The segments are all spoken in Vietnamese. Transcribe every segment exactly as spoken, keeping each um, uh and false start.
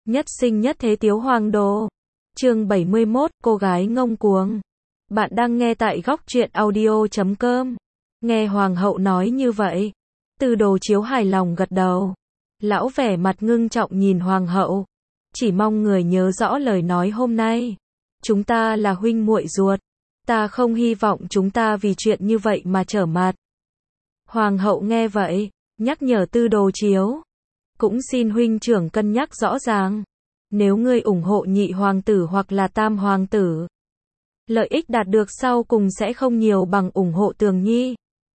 Nhất sinh nhất thế tiếu hoàng đồ. Chương bảy mươi mốt, cô gái ngông cuồng. Bạn đang nghe tại góc truyện audio chấm com. Nghe hoàng hậu nói như vậy, Từ Đồ Chiếu hài lòng gật đầu. Lão vẻ mặt ngưng trọng nhìn hoàng hậu. Chỉ mong người nhớ rõ lời nói hôm nay. Chúng ta là huynh muội ruột. Ta không hy vọng chúng ta vì chuyện như vậy mà trở mặt. Hoàng hậu nghe vậy, nhắc nhở Từ Đồ Chiếu. Cũng xin huynh trưởng cân nhắc rõ ràng. Nếu ngươi ủng hộ nhị hoàng tử hoặc là tam hoàng tử, lợi ích đạt được sau cùng sẽ không nhiều bằng ủng hộ Tường Nhi.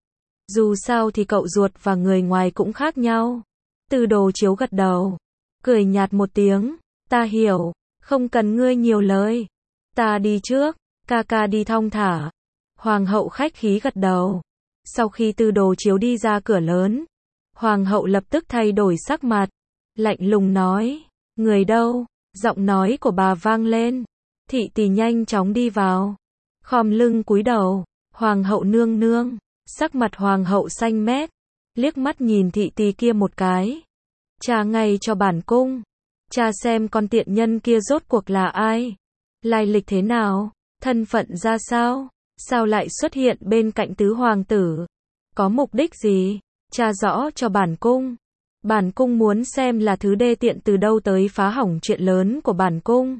Dù sao thì cậu ruột và người ngoài cũng khác nhau. Từ Đồ Chiếu gật đầu, cười nhạt một tiếng. Ta hiểu, không cần ngươi nhiều lời. Ta đi trước, ca ca đi thong thả. Hoàng hậu khách khí gật đầu. Sau khi Từ Đồ Chiếu đi ra cửa lớn, hoàng hậu lập tức thay đổi sắc mặt, lạnh lùng nói, người đâu? Giọng nói của bà vang lên. Thị tỳ nhanh chóng đi vào, khom lưng cúi đầu. Hoàng hậu nương nương. Sắc mặt hoàng hậu xanh mét, liếc mắt nhìn thị tỳ kia một cái. Tra ngay cho bản cung, tra xem con tiện nhân kia rốt cuộc là ai, lai lịch thế nào, thân phận ra sao, sao lại xuất hiện bên cạnh tứ hoàng tử, có mục đích gì, tra rõ cho bản cung. Bản cung muốn xem là thứ đê tiện từ đâu tới phá hỏng chuyện lớn của bản cung.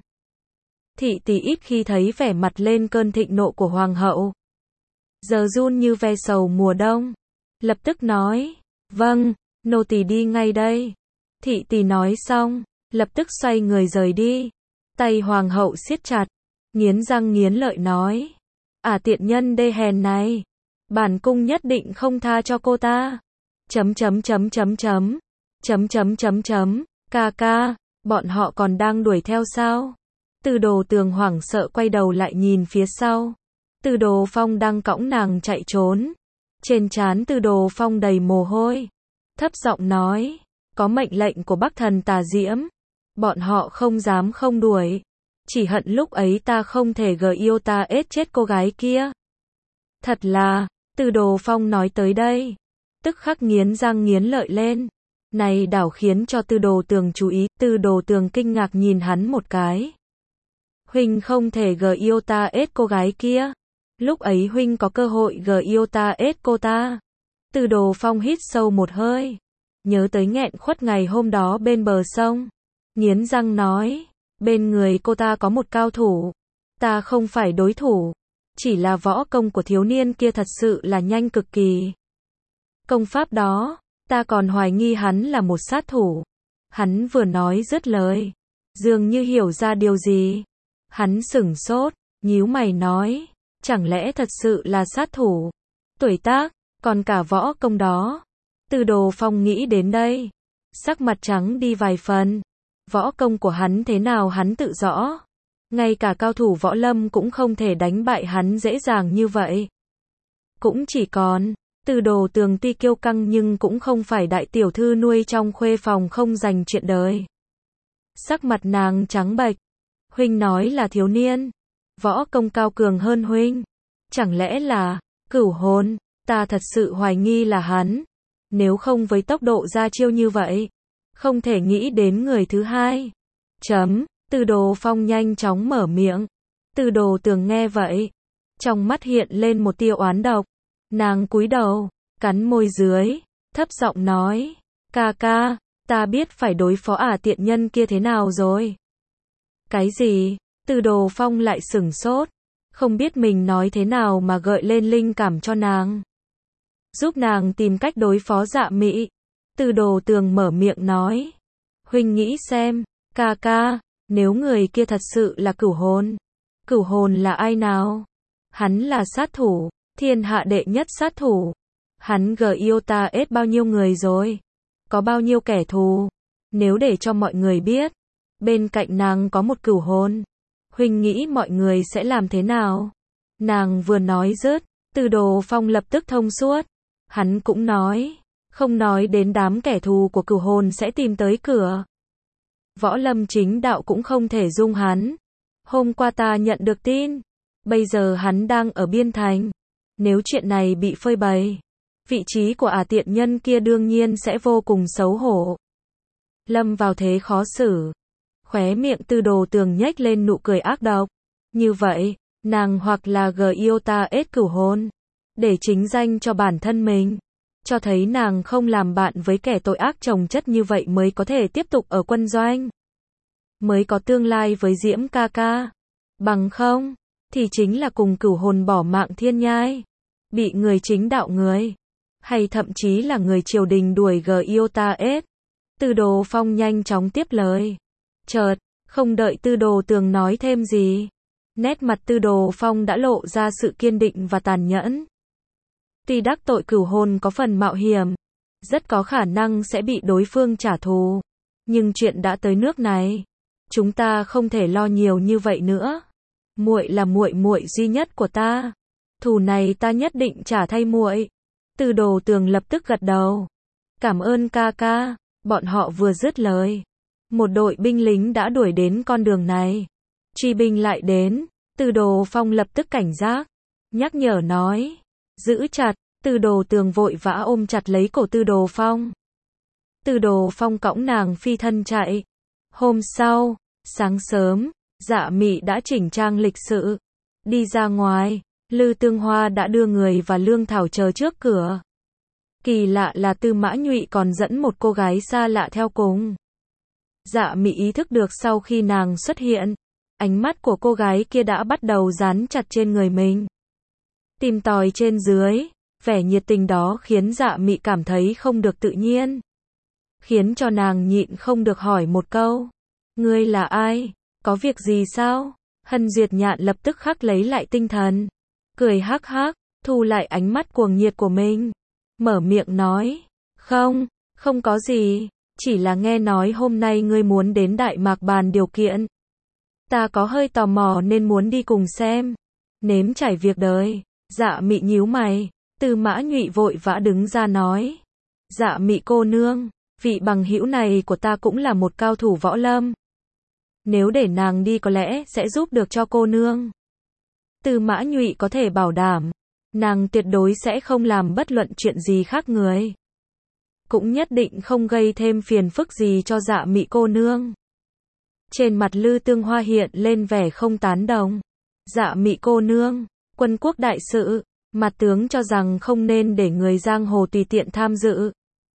Thị tỳ ít khi thấy vẻ mặt lên cơn thịnh nộ của hoàng hậu, giờ run như ve sầu mùa đông, lập tức nói, vâng, nô tỳ đi ngay đây. Thị tỳ nói xong, lập tức xoay người rời đi. Tay hoàng hậu siết chặt, nghiến răng nghiến lợi nói, à tiện nhân đê hèn này, bản cung nhất định không tha cho cô ta. Chấm chấm chấm chấm chấm, chấm chấm chấm chấm, ca ca, bọn họ còn đang đuổi theo sao? Từ Đồ Tường hoảng sợ quay đầu lại nhìn phía sau. Từ Đồ Phong đang cõng nàng chạy trốn. Trên trán Từ Đồ Phong đầy mồ hôi. Thấp giọng nói, có mệnh lệnh của Bắc Thần Tà Diễm. Bọn họ không dám không đuổi. Chỉ hận lúc ấy ta không thể gờ yêu ta ết chết cô gái kia. Thật là, Từ Đồ Phong nói tới đây, tức khắc nghiến răng nghiến lợi lên. Này đảo khiến cho Từ Đồ Tường chú ý. Từ Đồ Tường kinh ngạc nhìn hắn một cái. Huynh không thể gờ yêu ta ết cô gái kia. Lúc ấy huynh có cơ hội gờ yêu ta ết cô ta. Từ Đồ Phong hít sâu một hơi, nhớ tới nghẹn khuất ngày hôm đó bên bờ sông, nghiến răng nói, bên người cô ta có một cao thủ, ta không phải đối thủ, chỉ là võ công của thiếu niên kia thật sự là nhanh cực kỳ. Công pháp đó, ta còn hoài nghi hắn là một sát thủ. Hắn vừa nói dứt lời, dường như hiểu ra điều gì. Hắn sửng sốt, nhíu mày nói, chẳng lẽ thật sự là sát thủ? Tuổi tác, còn cả võ công đó. Từ Đồ Phong nghĩ đến đây, sắc mặt trắng đi vài phần. Võ công của hắn thế nào hắn tự rõ. Ngay cả cao thủ võ lâm cũng không thể đánh bại hắn dễ dàng như vậy. Cũng chỉ còn, Từ Đồ Tường tuy kiêu căng nhưng cũng không phải đại tiểu thư nuôi trong khuê phòng không dành chuyện đời. Sắc mặt nàng trắng bệch. Huynh nói là thiếu niên, võ công cao cường hơn huynh. Chẳng lẽ là Cửu Hồn? Ta thật sự hoài nghi là hắn. Nếu không với tốc độ ra chiêu như vậy, không thể nghĩ đến người thứ hai. Chấm, Từ Đồ Phong nhanh chóng mở miệng. Từ Đồ Tường nghe vậy, trong mắt hiện lên một tia oán độc. Nàng cúi đầu, cắn môi dưới, thấp giọng nói, ca ca, ta biết phải đối phó ả tiện nhân kia thế nào rồi. Cái gì? Từ Đồ Phong lại sửng sốt, không biết mình nói thế nào mà gợi lên linh cảm cho nàng. Giúp nàng tìm cách đối phó Dạ Mị. Từ Đồ Tường mở miệng nói, huynh nghĩ xem, ca ca, nếu người kia thật sự là Cửu Hồn. Cửu Hồn là ai nào? Hắn là sát thủ, thiên hạ đệ nhất sát thủ. Hắn gờ yêu ta ết bao nhiêu người rồi? Có bao nhiêu kẻ thù? Nếu để cho mọi người biết, bên cạnh nàng có một Cửu Hồn, huynh nghĩ mọi người sẽ làm thế nào? Nàng vừa nói dứt, Từ Đồ Phong lập tức thông suốt. Hắn cũng nói, không nói đến đám kẻ thù của Cửu Hồn sẽ tìm tới cửa. Võ lâm chính đạo cũng không thể dung hắn. Hôm qua ta nhận được tin, bây giờ hắn đang ở biên thành. Nếu chuyện này bị phơi bày, vị trí của ả tiện nhân kia đương nhiên sẽ vô cùng xấu hổ. Lâm vào thế khó xử. Khóe miệng Tư Đồ Tường nhếch lên nụ cười ác độc. Như vậy, nàng hoặc là gờ yêu ta ết cửu hôn, để chính danh cho bản thân mình, cho thấy nàng không làm bạn với kẻ tội ác chồng chất như vậy mới có thể tiếp tục ở quân doanh, mới có tương lai với Diễm ca ca. Bằng không, thì chính là cùng cửu hồn bỏ mạng thiên nhai, bị người chính đạo người, hay thậm chí là người triều đình đuổi gờ yêu ta ết. Tư Đồ Phong nhanh chóng tiếp lời. Chợt, không đợi Tư Đồ Tường nói thêm gì, nét mặt Tư Đồ Phong đã lộ ra sự kiên định và tàn nhẫn. Tuy đắc tội cửu hồn có phần mạo hiểm, rất có khả năng sẽ bị đối phương trả thù, nhưng chuyện đã tới nước này, chúng ta không thể lo nhiều như vậy nữa. Muội là muội muội duy nhất của ta, thù này ta nhất định trả thay muội. Tư Đồ Tường lập tức gật đầu. Cảm ơn ca ca. Bọn họ vừa dứt lời, một đội binh lính đã đuổi đến con đường này. Truy binh lại đến, Tư Đồ Phong lập tức cảnh giác, nhắc nhở nói, giữ chặt. Tư Đồ Tường vội vã ôm chặt lấy cổ Tư Đồ Phong. Tư Đồ Phong cõng nàng phi thân chạy. Hôm sau, sáng sớm, Dạ Mị đã chỉnh trang lịch sự, đi ra ngoài. Lư Tương Hoa đã đưa người và lương thảo chờ trước cửa. Kỳ lạ là Tư Mã Nhụy còn dẫn một cô gái xa lạ theo cùng. Dạ Mị ý thức được sau khi nàng xuất hiện, ánh mắt của cô gái kia đã bắt đầu dán chặt trên người mình, tìm tòi trên dưới. Vẻ nhiệt tình đó khiến Dạ Mị cảm thấy không được tự nhiên, khiến cho nàng nhịn không được hỏi một câu. Ngươi là ai? Có việc gì sao? Hân Duyệt Nhạn lập tức khắc lấy lại tinh thần, cười hắc hắc, thu lại ánh mắt cuồng nhiệt của mình, mở miệng nói, không, không có gì, chỉ là nghe nói hôm nay ngươi muốn đến Đại Mạc bàn điều kiện. Ta có hơi tò mò nên muốn đi cùng xem, nếm trải việc đời. Dạ Mị nhíu mày. Tư Mã Nhụy vội vã đứng ra nói, Dạ Mị cô nương, vị bằng hữu này của ta cũng là một cao thủ võ lâm. Nếu để nàng đi có lẽ sẽ giúp được cho cô nương. Tư Mã Nhụy có thể bảo đảm, nàng tuyệt đối sẽ không làm bất luận chuyện gì khác người, cũng nhất định không gây thêm phiền phức gì cho Dạ Mị cô nương. Trên mặt Lư Tương Hoa hiện lên vẻ không tán đồng. Dạ Mị cô nương, quân quốc đại sự, mặt tướng cho rằng không nên để người giang hồ tùy tiện tham dự.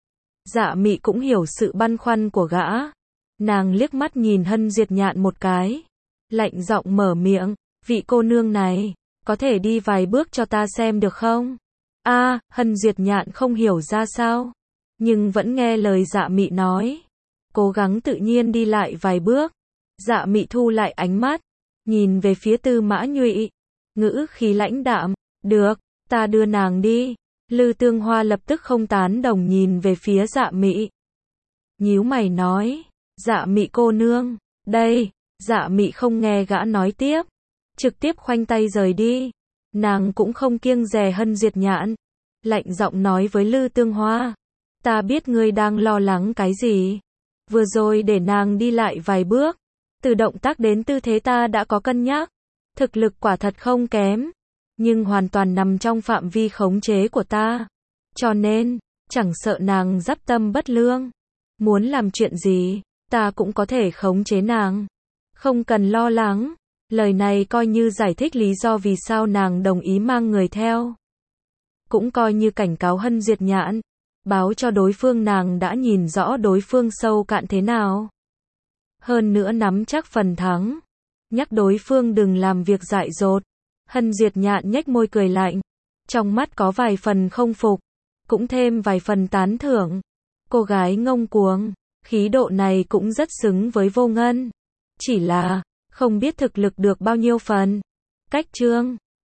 Dạ Mị cũng hiểu sự băn khoăn của gã. Nàng liếc mắt nhìn Hân Duyệt Nhạn một cái, lạnh giọng mở miệng, vị cô nương này, có thể đi vài bước cho ta xem được không? A, à, Hân Duyệt Nhạn không hiểu ra sao, nhưng vẫn nghe lời Dạ Mị nói, cố gắng tự nhiên đi lại vài bước. Dạ Mị thu lại ánh mắt, nhìn về phía Tư Mã Nhụy, ngữ khí lãnh đạm, được, ta đưa nàng đi. Lư Tương Hoa lập tức không tán đồng nhìn về phía Dạ Mị, nhíu mày nói, Dạ Mị cô nương, đây. Dạ Mị không nghe gã nói tiếp, trực tiếp khoanh tay rời đi. Nàng cũng không kiêng dè Hân Duyệt Nhạn, lạnh giọng nói với Lư Tương Hoa, ta biết ngươi đang lo lắng cái gì. Vừa rồi để nàng đi lại vài bước, từ động tác đến tư thế ta đã có cân nhắc, thực lực quả thật không kém, nhưng hoàn toàn nằm trong phạm vi khống chế của ta, cho nên chẳng sợ nàng dắp tâm bất lương, muốn làm chuyện gì, ta cũng có thể khống chế nàng, không cần lo lắng. Lời này coi như giải thích lý do vì sao nàng đồng ý mang người theo, cũng coi như cảnh cáo Hân Duyệt Nhạn, báo cho đối phương nàng đã nhìn rõ đối phương sâu cạn thế nào, hơn nữa nắm chắc phần thắng, nhắc đối phương đừng làm việc dại dột. Hân Duyệt Nhạn nhếch môi cười lạnh, trong mắt có vài phần không phục, cũng thêm vài phần tán thưởng. Cô gái ngông cuồng, khí độ này cũng rất xứng với Vô Ngân, chỉ là không biết thực lực được bao nhiêu phần. Cách chương